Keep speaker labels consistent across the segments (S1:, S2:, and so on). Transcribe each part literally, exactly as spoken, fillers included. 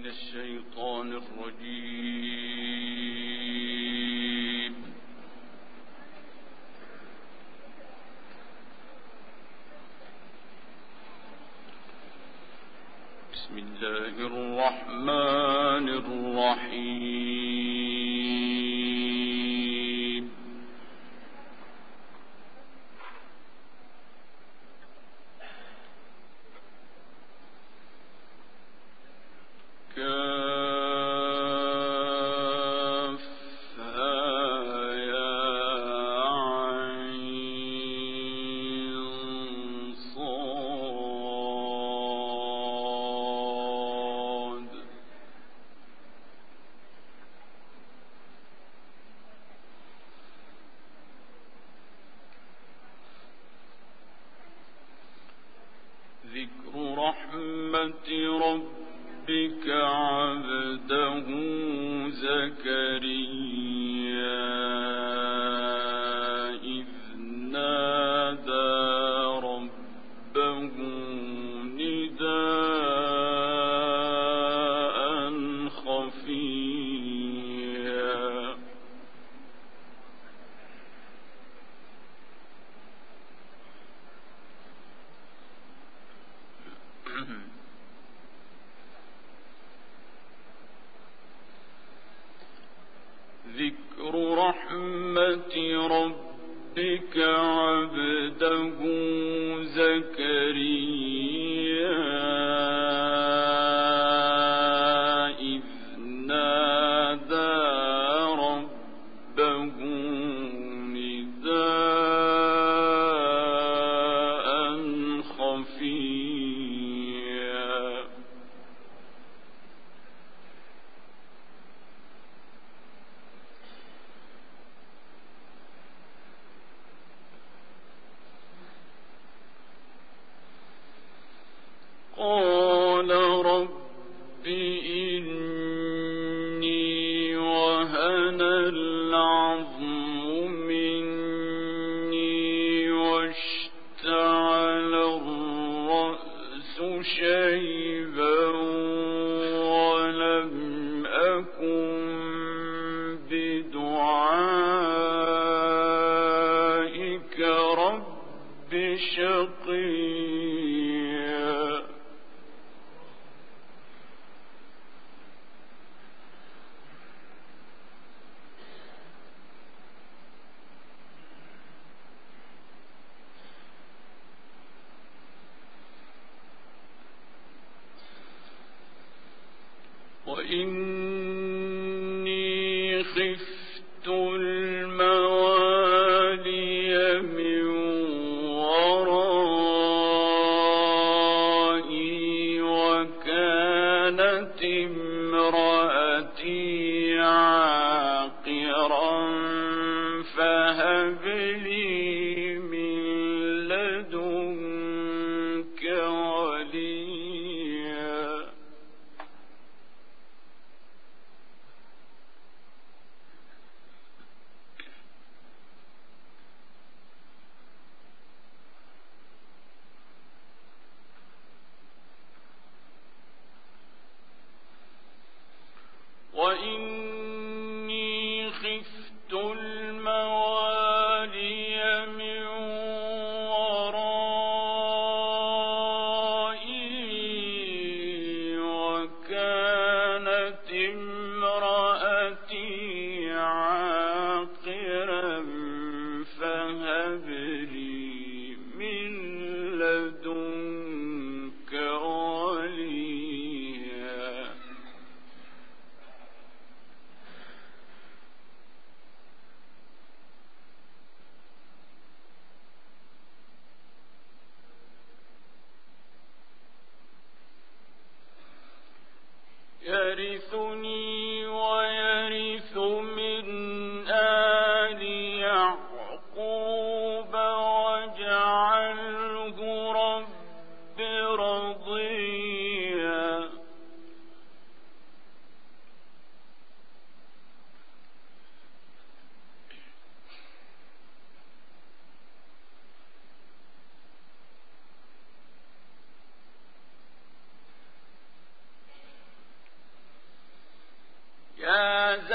S1: من الشيطان الرجيم. بسم الله الرحمن الرحيم. ذكر رحمة ربك عبده زكريا إذ نادى ربه نداء خفيا. ذكر رحمة ربك عبده زكريا إذ نادى ربه نداء خفيا. قال رب إني وهن العظم مني واشتعل الرأس شيبا ولم أكن بدعائك رب شقيا. وإني خفت الموالي من ورائي وكانت امرأتي عاقرا فهب لي من لدنك وليا. وإني خفت الموالي من ورائي وكانت امرأتي عاقرا فهب لي من لدنك وليا. يرثني ويرث من آل يعقوب واجعله رب رضيا.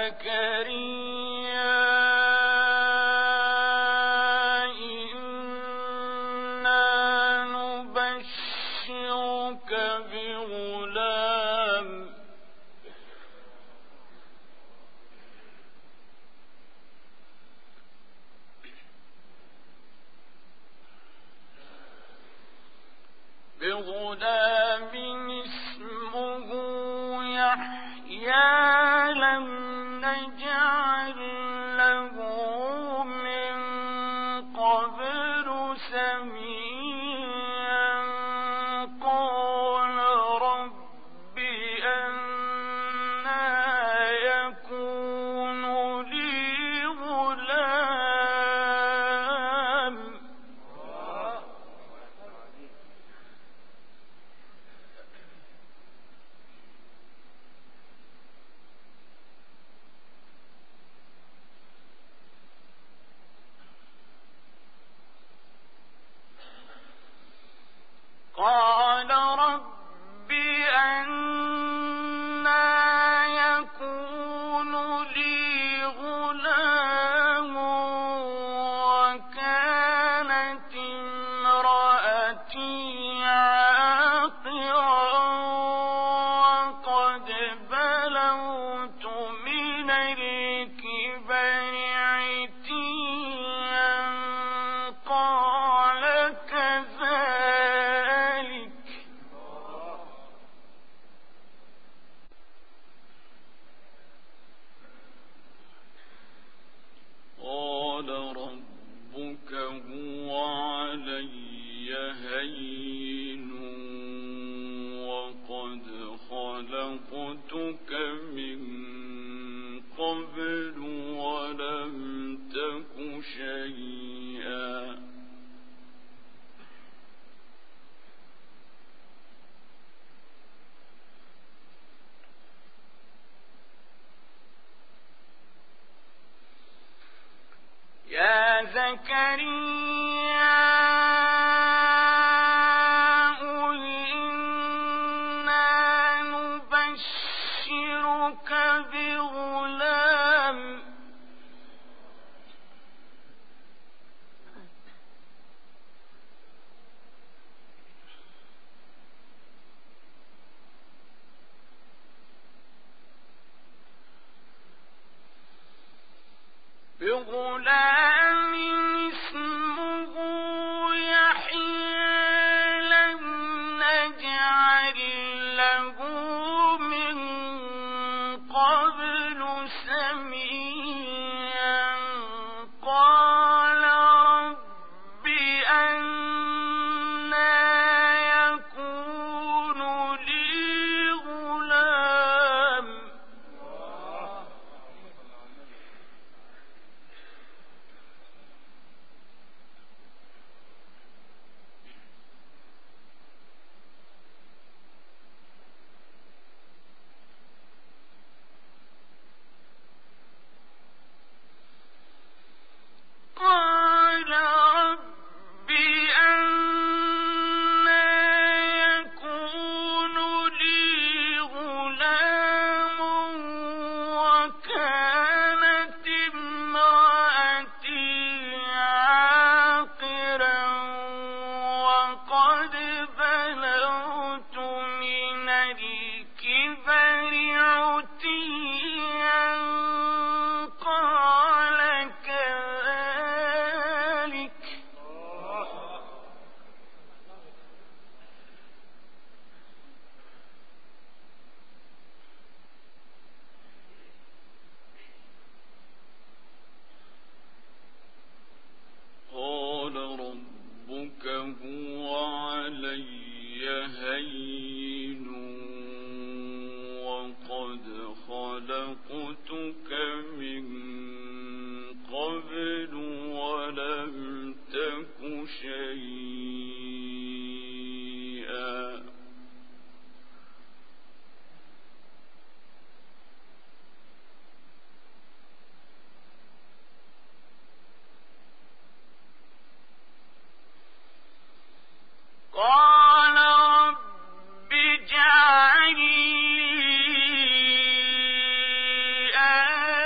S1: بغلام اسمه يحيى لم نجعل له من قبل سميا قال رب أنى يكون لي غلام قال رب أنى يكون لي غلام وكانت امرأتي عاقرا وقد بلغت من الكبر عتيا قال كذلك قال ربك هو علي هين وقد خلقتك من قبل ولم تك شيئا يا زكريا إنا نبشرك بغلام بغلام اسمه يحيى لم نجعل له من قبل سميا قال رب أنى يكون لي غلام قال رب أنى يكون لي غلام وكانت امرأتي عاقرا وقد بلغت من الكبر عتيا قال كذلك قال ربك هو علي هين وقد خلقتك من قبل ولم تك شيئا قال رب اجعل لي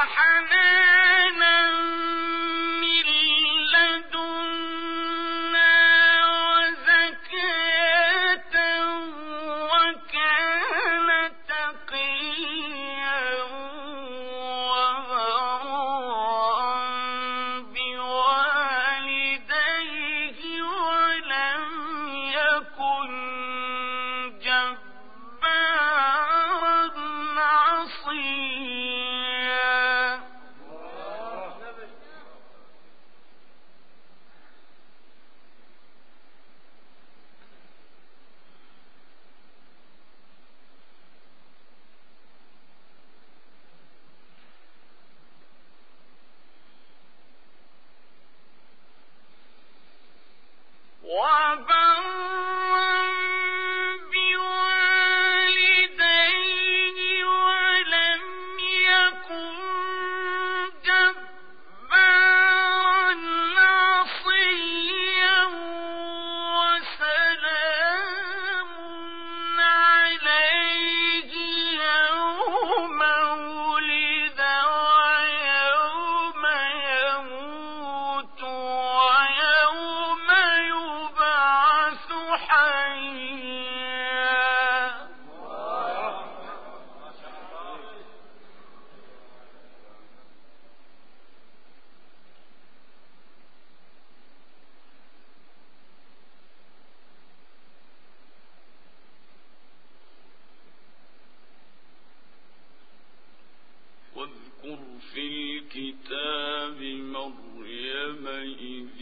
S1: واذكر في الكتاب مريم إذ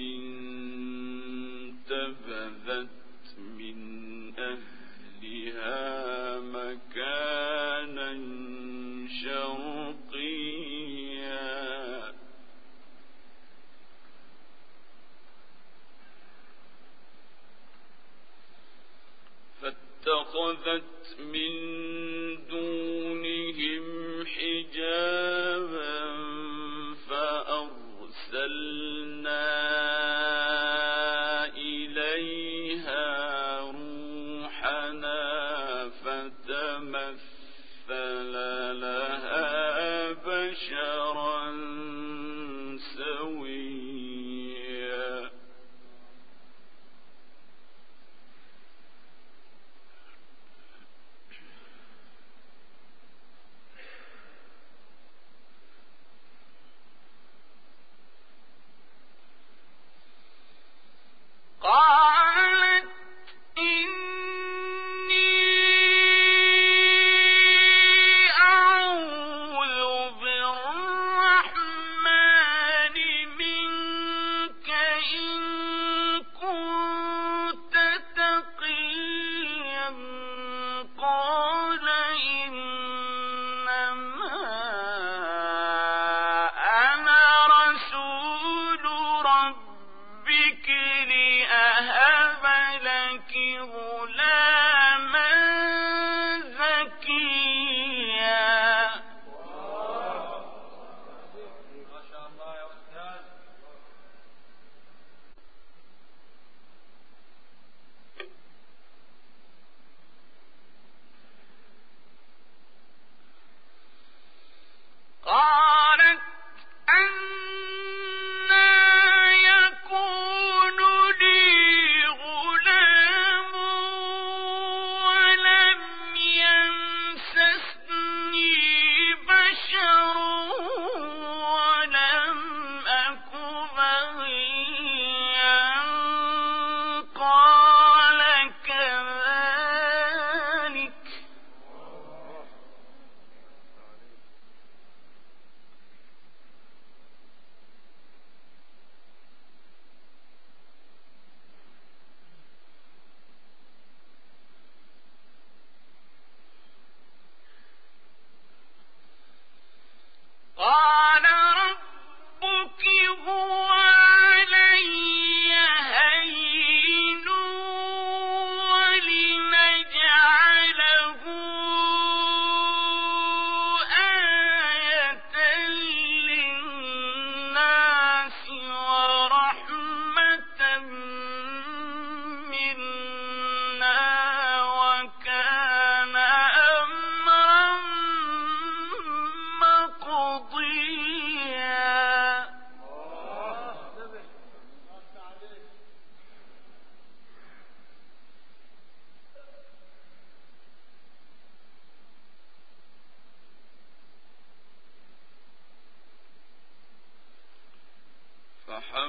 S1: انتبذت من أهلها مكانا شرقيا فاتخذت من دونهم حجابا فأرسلنا إليها روحنا فتمثل لها بشرا سويا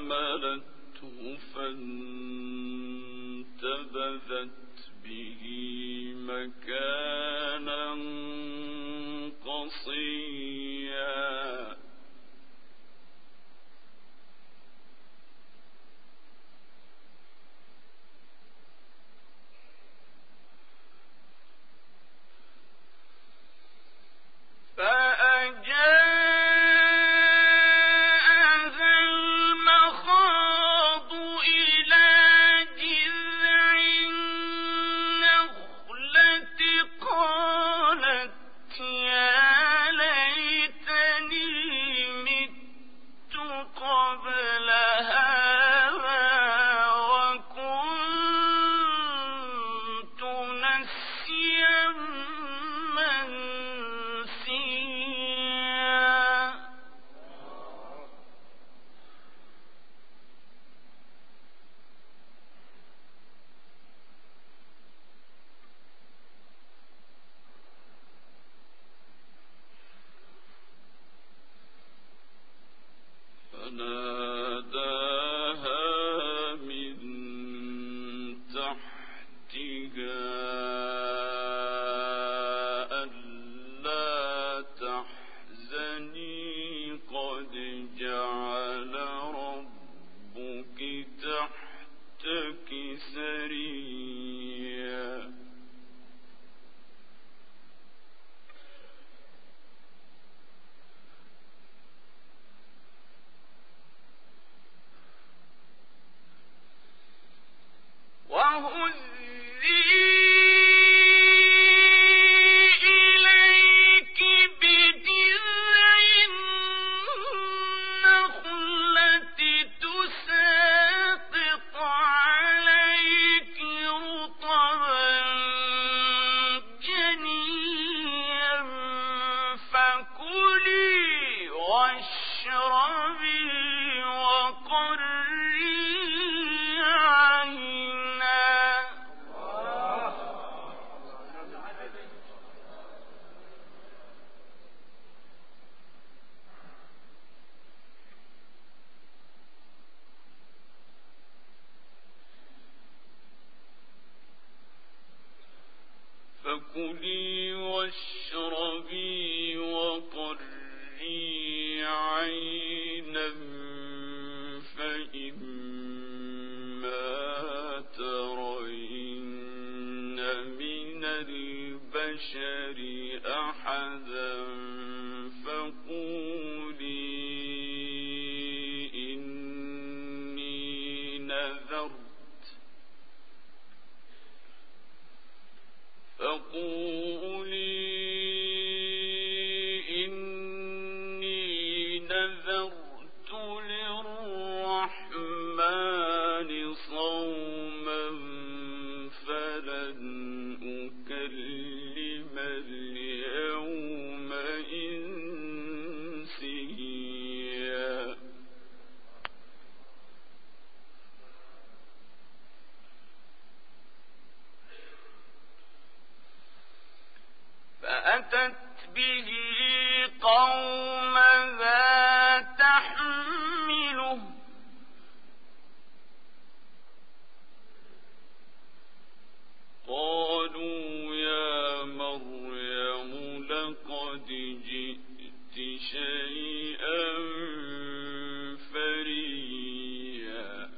S1: فحملته فانتبذت به مكانا قصيا فناداها من تحتها ألا تحزني قد جعل ربك تحتك سريا فكلي واشربي وقري عينا فإما ترين من البشر أحدا فقولي إني نذرت فقولي إني نذرت للرحمن صوما فلن أكلم اليوم إنسيا فأتت به قومها تحمله قالوا يا مريم لقد جئت شيئا فريا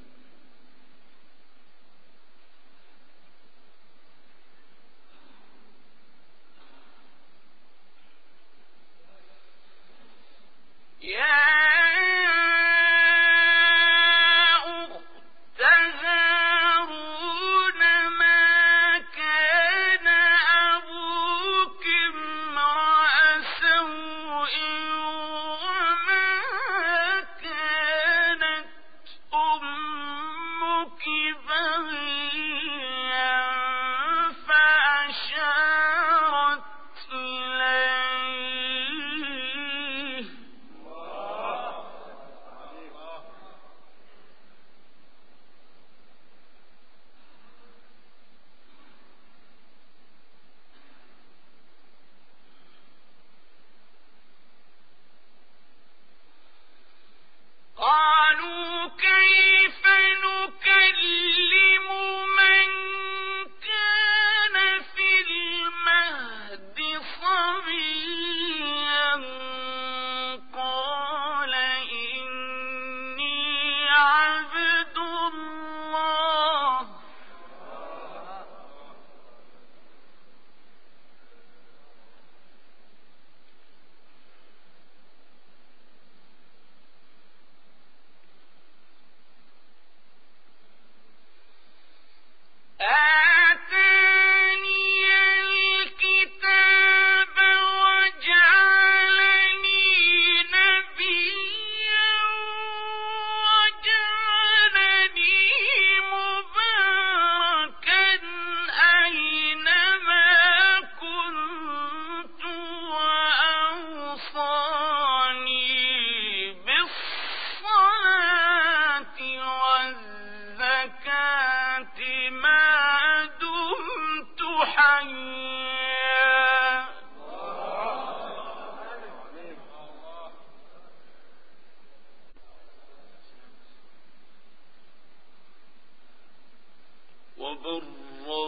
S1: وبرا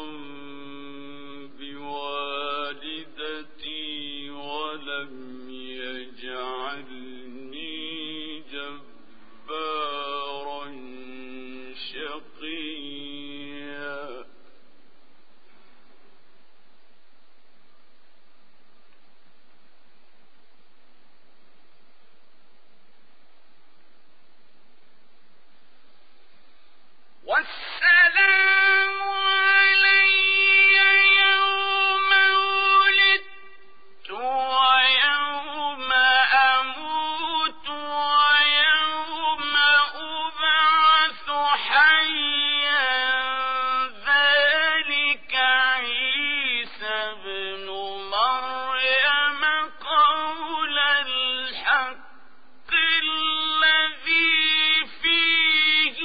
S1: بوالدتي ولم يجعلني جبارا شقيا والسلام علي يوم ولدت ويوم أموت ويوم أبعث حيا ذلك عيسى ابن مريم قول الحق الذي فيه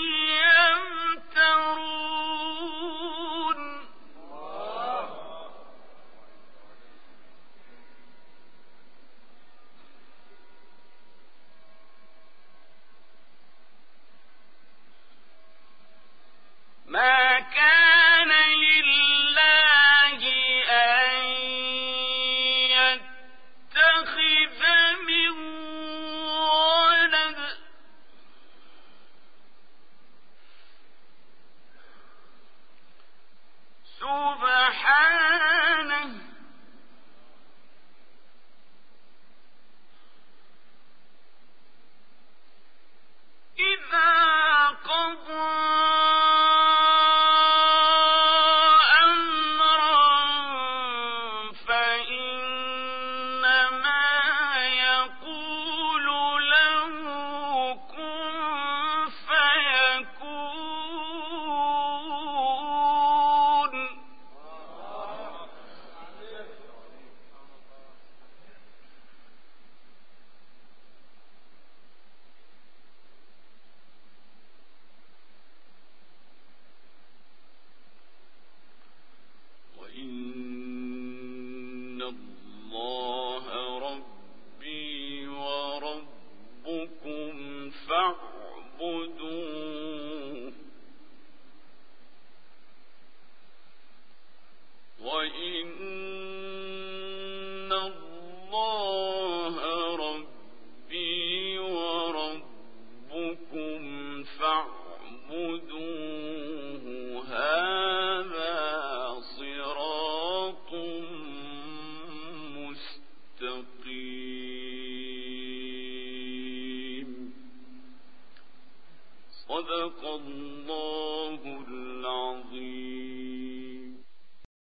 S1: يمترون ما كان لله أن يتخذ من ولد سبحانه إذا قضى أمرا فإنما يقول له كن فيكون وإن الله ربي وربكم فاعبدوه